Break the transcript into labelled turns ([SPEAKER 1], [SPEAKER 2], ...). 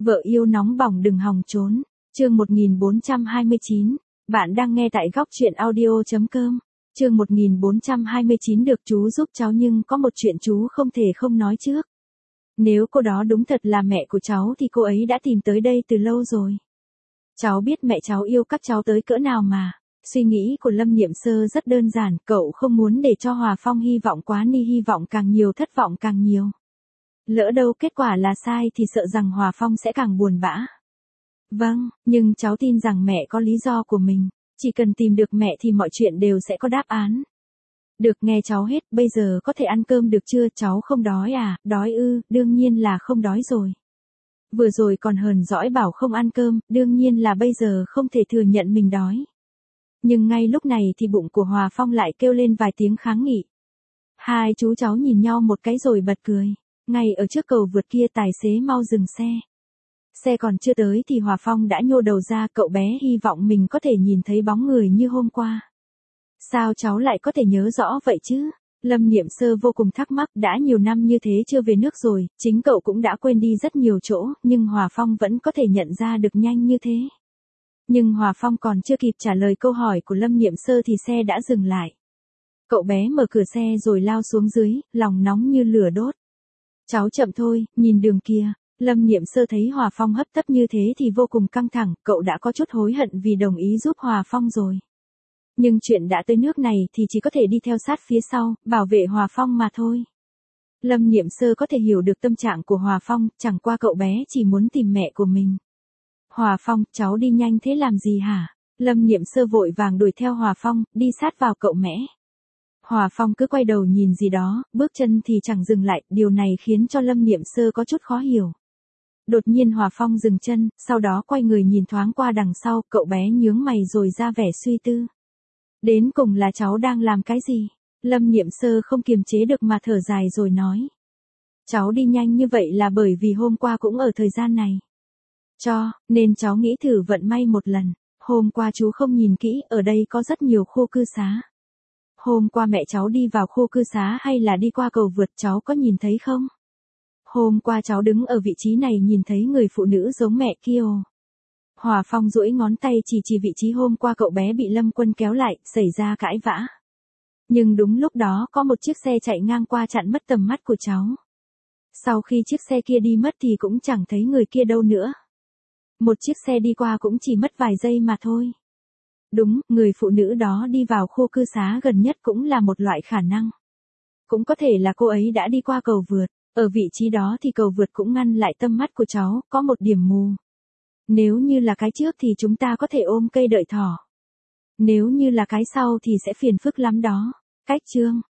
[SPEAKER 1] Vợ yêu nóng bỏng đừng hòng trốn. Chương 1429. Bạn đang nghe tại góc truyện audio.com. Chương 1429 được chú giúp cháu nhưng có một chuyện chú không thể không nói trước. Nếu cô đó đúng thật là mẹ của cháu thì cô ấy đã tìm tới đây từ lâu rồi. Cháu biết mẹ cháu yêu các cháu tới cỡ nào mà. Suy nghĩ của Lâm Niệm Sơ rất đơn giản, cậu không muốn để cho Hòa Phong hy vọng quá ni hy vọng càng nhiều thất vọng càng nhiều. Lỡ đâu kết quả là sai thì sợ rằng Hòa Phong sẽ càng buồn bã. Vâng, nhưng cháu tin rằng mẹ có lý do của mình, chỉ cần tìm được mẹ thì mọi chuyện đều sẽ có đáp án. Được, nghe cháu hết, bây giờ có thể ăn cơm được chưa, cháu không đói à? Đói ư, đương nhiên là không đói rồi. Vừa rồi còn hờn dỗi bảo không ăn cơm, đương nhiên là bây giờ không thể thừa nhận mình đói. Nhưng ngay lúc này thì bụng của Hòa Phong lại kêu lên vài tiếng kháng nghị. Hai chú cháu nhìn nhau một cái rồi bật cười. Ngay ở trước cầu vượt kia tài xế mau dừng xe. Xe còn chưa tới thì Hòa Phong đã nhô đầu ra, cậu bé hy vọng mình có thể nhìn thấy bóng người như hôm qua. Sao cháu lại có thể nhớ rõ vậy chứ? Lâm Niệm Sơ vô cùng thắc mắc, đã nhiều năm như thế chưa về nước rồi, chính cậu cũng đã quên đi rất nhiều chỗ, nhưng Hòa Phong vẫn có thể nhận ra được nhanh như thế. Nhưng Hòa Phong còn chưa kịp trả lời câu hỏi của Lâm Niệm Sơ thì xe đã dừng lại. Cậu bé mở cửa xe rồi lao xuống dưới, lòng nóng như lửa đốt. Cháu chậm thôi, nhìn đường kia. Lâm Niệm Sơ thấy Hòa Phong hấp tấp như thế thì vô cùng căng thẳng, cậu đã có chút hối hận vì đồng ý giúp Hòa Phong rồi. Nhưng chuyện đã tới nước này thì chỉ có thể đi theo sát phía sau, bảo vệ Hòa Phong mà thôi. Lâm Niệm Sơ có thể hiểu được tâm trạng của Hòa Phong, chẳng qua cậu bé chỉ muốn tìm mẹ của mình. Hòa Phong, cháu đi nhanh thế làm gì hả? Lâm Niệm Sơ vội vàng đuổi theo Hòa Phong, đi sát vào cậu mẽ. Hòa Phong cứ quay đầu nhìn gì đó, bước chân thì chẳng dừng lại, điều này khiến cho Lâm Niệm Sơ có chút khó hiểu. Đột nhiên Hòa Phong dừng chân, sau đó quay người nhìn thoáng qua đằng sau, cậu bé nhướng mày rồi ra vẻ suy tư. Đến cùng là cháu đang làm cái gì? Lâm Niệm Sơ không kiềm chế được mà thở dài rồi nói. Cháu đi nhanh như vậy là bởi vì hôm qua cũng ở thời gian này. Nên cháu nghĩ thử vận may một lần. Hôm qua chú không nhìn kỹ, ở đây có rất nhiều khu cư xá. Hôm qua mẹ cháu đi vào khu cư xá hay là đi qua cầu vượt, cháu có nhìn thấy không? Hôm qua cháu đứng ở vị trí này nhìn thấy người phụ nữ giống mẹ kia. Hòa Phong duỗi ngón tay chỉ vị trí hôm qua cậu bé bị Lâm Quân kéo lại, xảy ra cãi vã. Nhưng đúng lúc đó có một chiếc xe chạy ngang qua chặn mất tầm mắt của cháu. Sau khi chiếc xe kia đi mất thì cũng chẳng thấy người kia đâu nữa. Một chiếc xe đi qua cũng chỉ mất vài giây mà thôi. Đúng, người phụ nữ đó đi vào khu cư xá gần nhất cũng là một loại khả năng. Cũng có thể là cô ấy đã đi qua cầu vượt. Ở vị trí đó thì cầu vượt cũng ngăn lại tầm mắt của cháu, có một điểm mù. Nếu như là cái trước thì chúng ta có thể ôm cây đợi thỏ. Nếu như là cái sau thì sẽ phiền phức lắm đó. Cách chương